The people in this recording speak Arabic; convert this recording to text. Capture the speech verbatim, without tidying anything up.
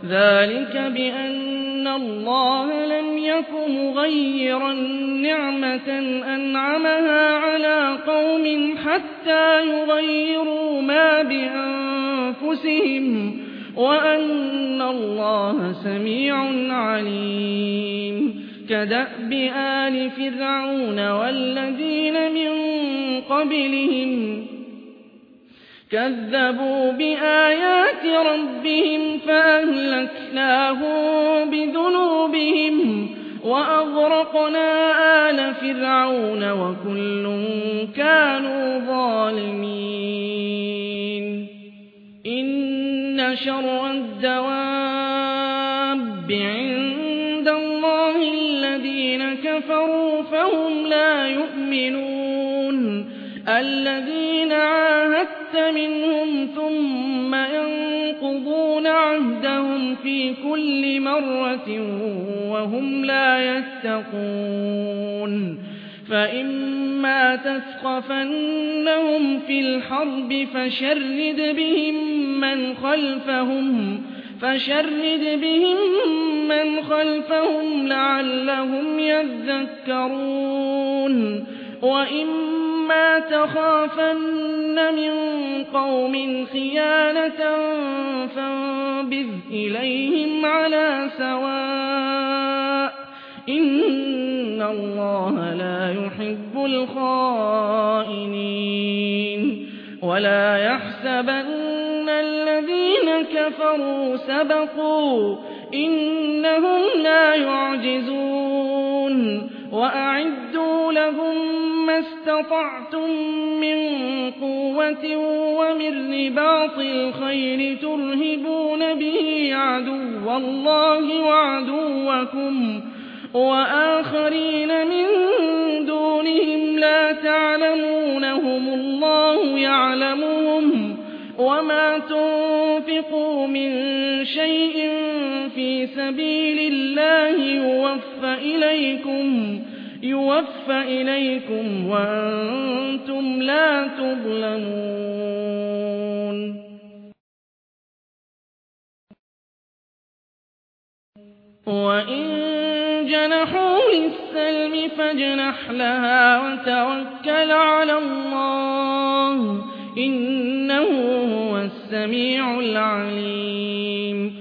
ذلك بأن الله لم يك مغيرا نعمة أنعمها على قوم حتى يغيروا ما بأنفسهم وأن الله سميع عليم كدأب آل فرعون والذين من قبلهم كذبوا بآيات ربهم فأهلكناهم بذنوبهم وأغرقنا آل فرعون وكل كانوا ظالمين إن شر الدواب عند الله الذين كفروا فهم لا يؤمنون الذين عاهدت منهم ثم ينقضون عهدهم في كل مرة وهم لا يتقون فإما تثقفنهم في الحرب فشرد بهم من خلفهم فشرد بهم من خلفهم لعلهم يذكرون وإما تخافن من قوم خيانة فانبذ إليهم على سواء إن الله لا يحب الخائنين ولا يحسبن الذين كفروا سبقوا إنهم لا يعجزون وأعدوا لهم ما استطعتم من قوة ومن رباط الخيل ترهبون به عدو الله وعدوكم وآخرين من دونهم لا تعلمونهم الله يعلمهم وما تنفقوا من شيء في سبيل الله يوفى إليكم يوفى إليكم وأنتم لا تظلمون وإن جنحوا للسلم فاجنح لها وتوكل على الله إنه هو السميع العليم